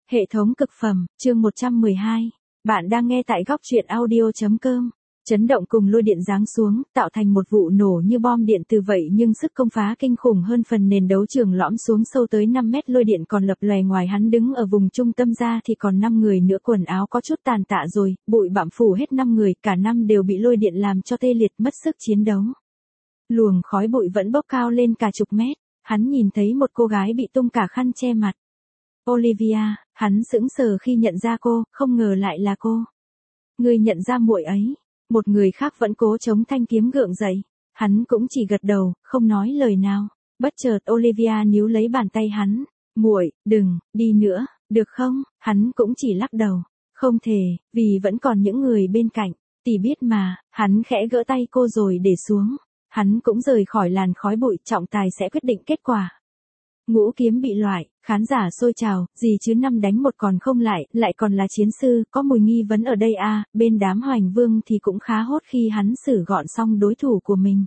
Hệ thống cực phẩm, chương 112. Bạn đang nghe tại góc truyện audio.com. Chấn động cùng lôi điện giáng xuống, tạo thành một vụ nổ như bom điện từ vậy nhưng sức công phá kinh khủng hơn phần nền đấu trường lõm xuống sâu tới 5 mét lôi điện còn lập lòe ngoài hắn đứng ở vùng trung tâm ra thì còn 5 người nữa quần áo có chút tàn tạ rồi, bụi bặm phủ hết 5 người, cả năm đều bị lôi điện làm cho tê liệt mất sức chiến đấu. Luồng khói bụi vẫn bốc cao lên cả chục mét, hắn nhìn thấy một cô gái bị tung cả khăn che mặt. Olivia, hắn sững sờ khi nhận ra cô, không ngờ lại là cô. Ngươi nhận ra muội ấy. Một người khác vẫn cố chống thanh kiếm gượng dậy. Hắn cũng chỉ gật đầu, không nói lời nào. Bất chợt Olivia níu lấy bàn tay hắn. Muội, đừng, đi nữa, được không? Hắn cũng chỉ lắc đầu. Không thể, vì vẫn còn những người bên cạnh. Tỷ biết mà, hắn khẽ gỡ tay cô rồi để xuống. Hắn cũng rời khỏi làn khói bụi, trọng tài sẽ quyết định kết quả. Ngũ kiếm bị loại, khán giả xôi trào, gì chứ 5 đánh 1 còn không lại còn là chiến sư, có mùi nghi vấn ở đây à, bên đám Hoành Vương thì cũng khá hốt khi hắn xử gọn xong đối thủ của mình.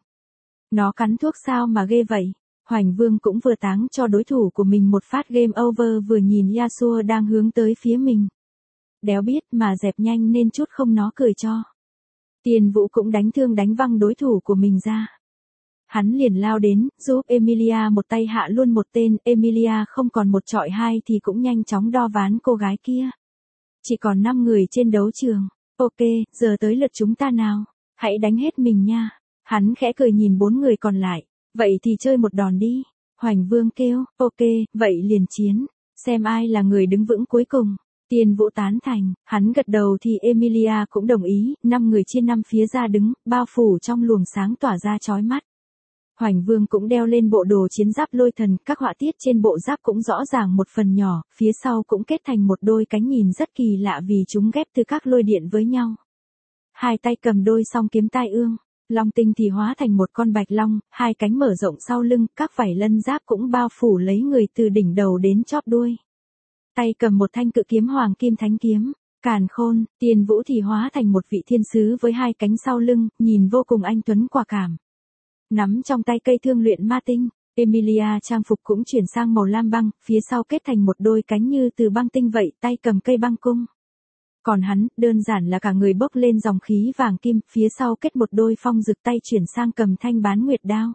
Nó cắn thuốc sao mà ghê vậy? Hoành Vương cũng vừa táng cho đối thủ của mình một phát game over vừa nhìn Yasuo đang hướng tới phía mình. Đéo biết mà dẹp nhanh nên chút không nó cười cho. Tiền Vũ cũng đánh văng đối thủ của mình ra. Hắn liền lao đến, giúp Emilia một tay hạ luôn một tên, Emilia không còn một chọi hai thì cũng nhanh chóng đo ván cô gái kia. Chỉ còn 5 người trên đấu trường. Ok, giờ tới lượt chúng ta nào. Hãy đánh hết mình nha. Hắn khẽ cười nhìn 4 người còn lại. Vậy thì chơi một đòn đi. Hoành Vương kêu, ok, vậy liền chiến. Xem ai là người đứng vững cuối cùng. Tiền Vũ tán thành, hắn gật đầu thì Emilia cũng đồng ý, 5 người chia 5 phía ra đứng, bao phủ trong luồng sáng tỏa ra chói mắt. Hoành Vương cũng đeo lên bộ đồ chiến giáp lôi thần, các họa tiết trên bộ giáp cũng rõ ràng một phần nhỏ, phía sau cũng kết thành một đôi cánh nhìn rất kỳ lạ vì chúng ghép từ các lôi điện với nhau. Hai tay cầm đôi song kiếm tai ương, long tinh thì hóa thành một con bạch long, hai cánh mở rộng sau lưng, các vảy lân giáp cũng bao phủ lấy người từ đỉnh đầu đến chóp đuôi. Tay cầm một thanh cự kiếm hoàng kim thánh kiếm. Càn Khôn, Tiền Vũ thì hóa thành một vị thiên sứ với hai cánh sau lưng, nhìn vô cùng anh tuấn quả cảm. Nắm trong tay cây thương luyện ma tinh, Emilia trang phục cũng chuyển sang màu lam băng, phía sau kết thành một đôi cánh như từ băng tinh vậy, tay cầm cây băng cung. Còn hắn, đơn giản là cả người bốc lên dòng khí vàng kim, phía sau kết một đôi phong rực, tay chuyển sang cầm thanh bán nguyệt đao.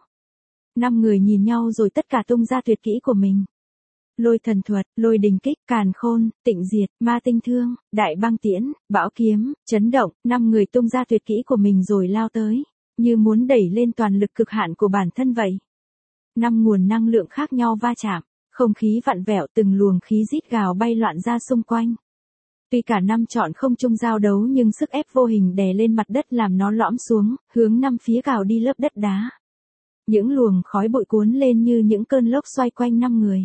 5 người nhìn nhau rồi tất cả tung ra tuyệt kỹ của mình. Lôi thần thuật, lôi đình kích, càn khôn, tịnh diệt, ma tinh thương, đại băng tiễn, bão kiếm, chấn động, 5 người tung ra tuyệt kỹ của mình rồi lao tới. Như muốn đẩy lên toàn lực cực hạn của bản thân vậy. 5 nguồn năng lượng khác nhau va chạm, không khí vặn vẹo, từng luồng khí rít gào bay loạn ra xung quanh. Tuy cả 5 chọn không chung giao đấu nhưng sức ép vô hình đè lên mặt đất làm nó lõm xuống, hướng 5 phía gào đi lớp đất đá. Những luồng khói bụi cuốn lên như những cơn lốc xoay quanh 5 người.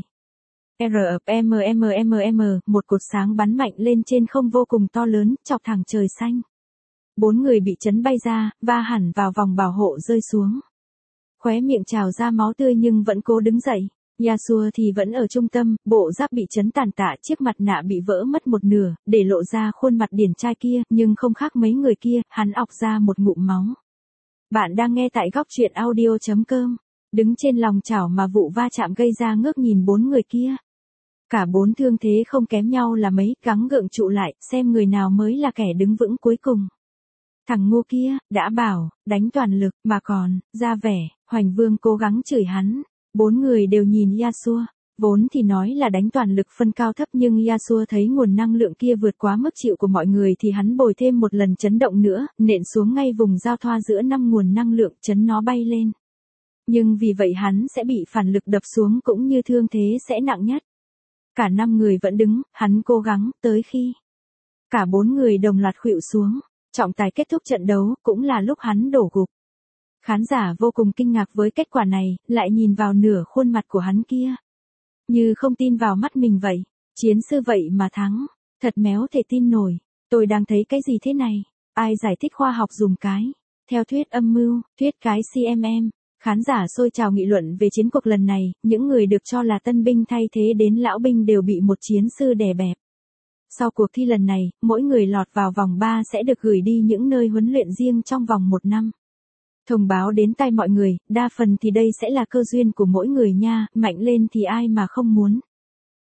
Một cột sáng bắn mạnh lên trên không vô cùng to lớn, chọc thẳng trời xanh. 4 người bị chấn bay ra, va hẳn vào vòng bảo hộ rơi xuống. Khóe miệng trào ra máu tươi nhưng vẫn cố đứng dậy. Yasuo thì vẫn ở trung tâm, bộ giáp bị chấn tàn tạ, chiếc mặt nạ bị vỡ mất một nửa, để lộ ra khuôn mặt điển trai kia, nhưng không khác mấy người kia, hắn ọc ra một ngụm máu. Bạn đang nghe tại góc truyện audio.com. Đứng trên lòng chảo mà vụ va chạm gây ra ngước nhìn 4 người kia. Cả 4 thương thế không kém nhau là mấy, gắng gượng trụ lại, xem người nào mới là kẻ đứng vững cuối cùng. Thằng ngu kia, đã bảo, đánh toàn lực, mà còn, ra vẻ, Hoành Vương cố gắng chửi hắn. 4 người đều nhìn Yasuo, vốn thì nói là đánh toàn lực phân cao thấp nhưng Yasuo thấy nguồn năng lượng kia vượt quá mức chịu của mọi người thì hắn bồi thêm một lần chấn động nữa, nện xuống ngay vùng giao thoa giữa 5 nguồn năng lượng, chấn nó bay lên. Nhưng vì vậy hắn sẽ bị phản lực đập xuống cũng như thương thế sẽ nặng nhất. Cả 5 người vẫn đứng, hắn cố gắng, tới khi cả 4 người đồng loạt khuỵu xuống. Trọng tài kết thúc trận đấu, cũng là lúc hắn đổ gục. Khán giả vô cùng kinh ngạc với kết quả này, lại nhìn vào nửa khuôn mặt của hắn kia. Như không tin vào mắt mình vậy. Chiến sư vậy mà thắng. Thật méo thể tin nổi. Tôi đang thấy cái gì thế này? Ai giải thích khoa học dùm cái? Theo thuyết âm mưu, thuyết cái CMM. Khán giả xôi trào nghị luận về chiến cuộc lần này, những người được cho là tân binh thay thế đến lão binh đều bị một chiến sư đè bẹp. Sau cuộc thi lần này, mỗi người lọt vào vòng 3 sẽ được gửi đi những nơi huấn luyện riêng trong vòng 1 năm. Thông báo đến tai mọi người, đa phần thì đây sẽ là cơ duyên của mỗi người nha, mạnh lên thì ai mà không muốn.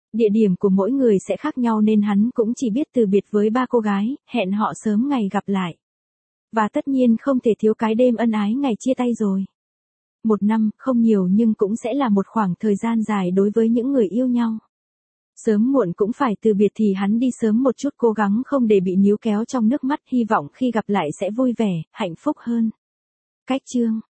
Địa điểm của mỗi người sẽ khác nhau nên hắn cũng chỉ biết từ biệt với 3 cô gái, hẹn họ sớm ngày gặp lại. Và tất nhiên không thể thiếu cái đêm ân ái ngày chia tay rồi. 1 năm, không nhiều nhưng cũng sẽ là một khoảng thời gian dài đối với những người yêu nhau. Sớm muộn cũng phải từ biệt thì hắn đi sớm một chút, cố gắng không để bị níu kéo trong nước mắt, hy vọng khi gặp lại sẽ vui vẻ, hạnh phúc hơn. Cách chương